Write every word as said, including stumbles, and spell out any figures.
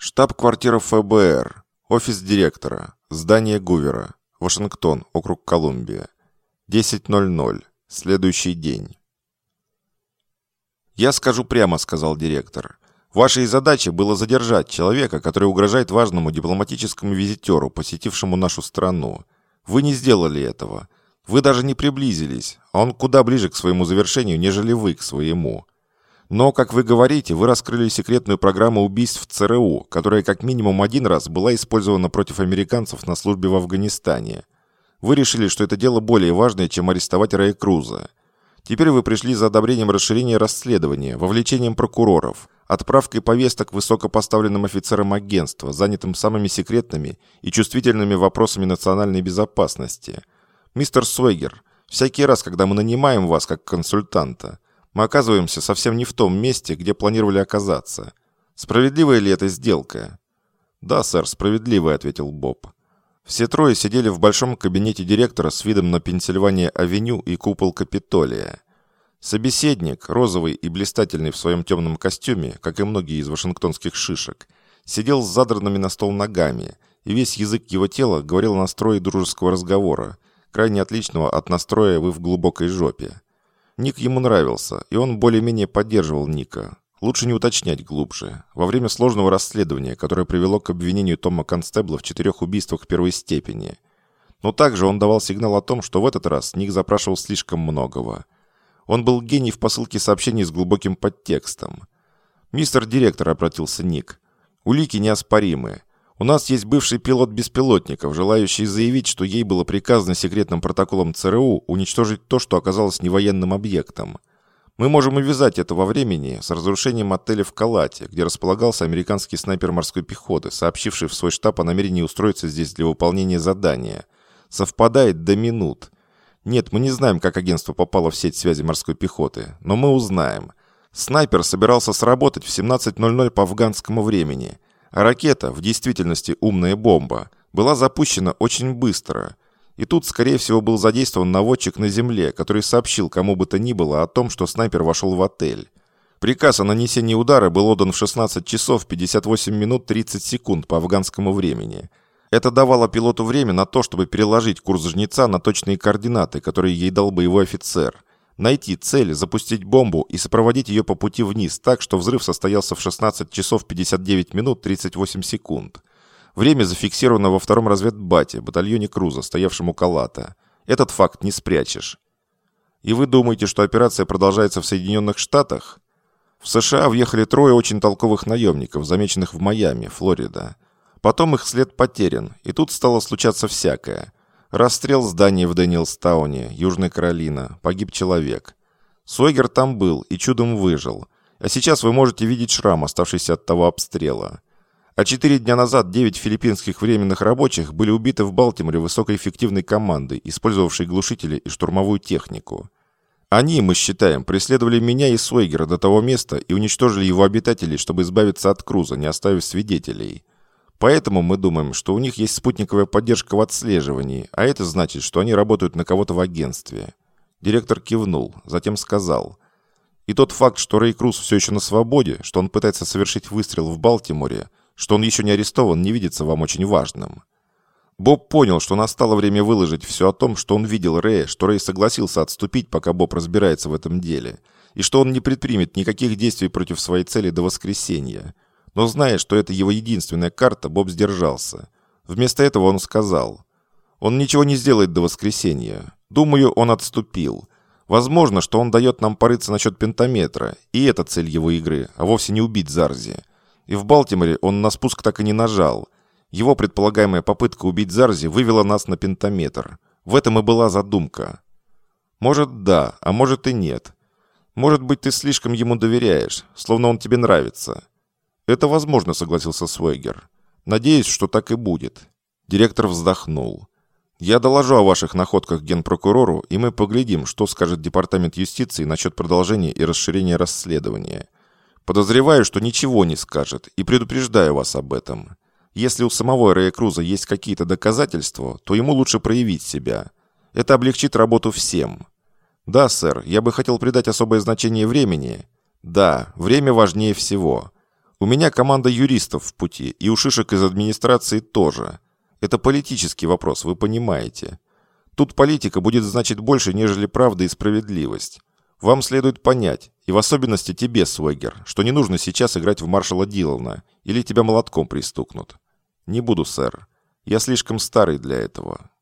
Штаб-квартира ФБР. Офис директора. Здание Гувера. Вашингтон, округ Колумбия. десять ноль ноль. Следующий день. «Я скажу прямо», — сказал директор. «Вашей задачей было задержать человека, который угрожает важному дипломатическому визитеру, посетившему нашу страну. Вы не сделали этого. Вы даже не приблизились, а он куда ближе к своему завершению, нежели вы к своему. Но, как вы говорите, вы раскрыли секретную программу убийств в ЦРУ, которая как минимум один раз была использована против американцев на службе в Афганистане. Вы решили, что это дело более важное, чем арестовать Рэя Круза. Теперь вы пришли за одобрением расширения расследования, вовлечением прокуроров, отправкой повесток высокопоставленным офицерам агентства, занятым самыми секретными и чувствительными вопросами национальной безопасности. Мистер Сойгер, всякий раз, когда мы нанимаем вас как консультанта, мы оказываемся совсем не в том месте, где планировали оказаться. Справедливая ли эта сделка?» «Да, сэр, справедливая», — ответил Боб. Все трое сидели в большом кабинете директора с видом на Пенсильвания-авеню и купол Капитолия. Собеседник, розовый и блистательный в своем темном костюме, как и многие из вашингтонских шишек, сидел с задранными на стол ногами, и весь язык его тела говорил о настрое дружеского разговора, крайне отличного от настроя «вы в глубокой жопе». Ник ему нравился, и он более-менее поддерживал Ника. Лучше не уточнять глубже. Во время сложного расследования, которое привело к обвинению Тома Констебла в четырех убийствах первой степени. Но также он давал сигнал о том, что в этот раз Ник запрашивал слишком многого. Он был гений в посылке сообщений с глубоким подтекстом. «Мистер директор», — обратился Ник, — «улики неоспоримы. У нас есть бывший пилот беспилотников, желающий заявить, что ей было приказано секретным протоколом ЦРУ уничтожить то, что оказалось невоенным объектом. Мы можем увязать это во времени с разрушением отеля в Калате, где располагался американский снайпер морской пехоты, сообщивший в свой штаб о намерении устроиться здесь для выполнения задания. Совпадает до минут. Нет, мы не знаем, как агентство попало в сеть связи морской пехоты, но мы узнаем. Снайпер собирался сработать в семнадцать ноль ноль по афганскому времени, а ракета, в действительности умная бомба, была запущена очень быстро. И тут, скорее всего, был задействован наводчик на земле, который сообщил кому бы то ни было о том, что снайпер вошел в отель. Приказ о нанесении удара был отдан в шестнадцать часов пятьдесят восемь минут тридцать секунд по афганскому времени. Это давало пилоту время на то, чтобы переложить курс жнеца на точные координаты, которые ей дал боевой офицер. Найти цель, запустить бомбу и сопроводить ее по пути вниз так, что взрыв состоялся в шестнадцать часов пятьдесят девять минут тридцать восемь секунд. Время зафиксировано во втором разведбате, батальоне Круза, стоявшем у Калата. Этот факт не спрячешь. И вы думаете, что операция продолжается в Соединенных Штатах? В США въехали трое очень толковых наемников, замеченных в Майами, Флорида. Потом их след потерян, и тут стало случаться всякое. Расстрел здания в Дэниелстауне, Южная Каролина, погиб человек. Сойгер там был и чудом выжил. А сейчас вы можете видеть шрам, оставшийся от того обстрела. А четыре дня назад девять филиппинских временных рабочих были убиты в Балтиморе высокоэффективной командой, использовавшей глушители и штурмовую технику. Они, мы считаем, преследовали меня и Сойгера до того места и уничтожили его обитателей, чтобы избавиться от Круза, не оставив свидетелей. Поэтому мы думаем, что у них есть спутниковая поддержка в отслеживании, а это значит, что они работают на кого-то в агентстве». Директор кивнул, затем сказал: «И тот факт, что Рэй Круз все еще на свободе, что он пытается совершить выстрел в Балтиморе, что он еще не арестован, не видится вам очень важным». Боб понял, что настало время выложить все о том, что он видел Рэя, что Рэй согласился отступить, пока Боб разбирается в этом деле, и что он не предпримет никаких действий против своей цели до воскресенья. Но зная, что это его единственная карта, Боб сдержался. Вместо этого он сказал: «Он ничего не сделает до воскресенья. Думаю, он отступил. Возможно, что он дает нам порыться насчет пентаметра, и это цель его игры, а вовсе не убить Зарзи. И в Балтиморе он на спуск так и не нажал. Его предполагаемая попытка убить Зарзи вывела нас на пентаметр. В этом и была задумка. Может, да, а может и нет. Может быть, ты слишком ему доверяешь, словно он тебе нравится». «Это возможно», — согласился Сойгер. «Надеюсь, что так и будет». Директор вздохнул. «Я доложу о ваших находках генпрокурору, и мы поглядим, что скажет Департамент юстиции насчет продолжения и расширения расследования. Подозреваю, что ничего не скажет, и предупреждаю вас об этом. Если у самого Рэя Круза есть какие-то доказательства, то ему лучше проявить себя. Это облегчит работу всем». «Да, сэр, я бы хотел придать особое значение времени». «Да, время важнее всего». У меня команда юристов в пути, и у шишек из администрации тоже. Это политический вопрос, вы понимаете. Тут политика будет значить больше, нежели правда и справедливость. Вам следует понять, и в особенности тебе, Свегер, что не нужно сейчас играть в маршала Дилана, или тебя молотком пристукнут. Не буду, сэр. Я слишком старый для этого.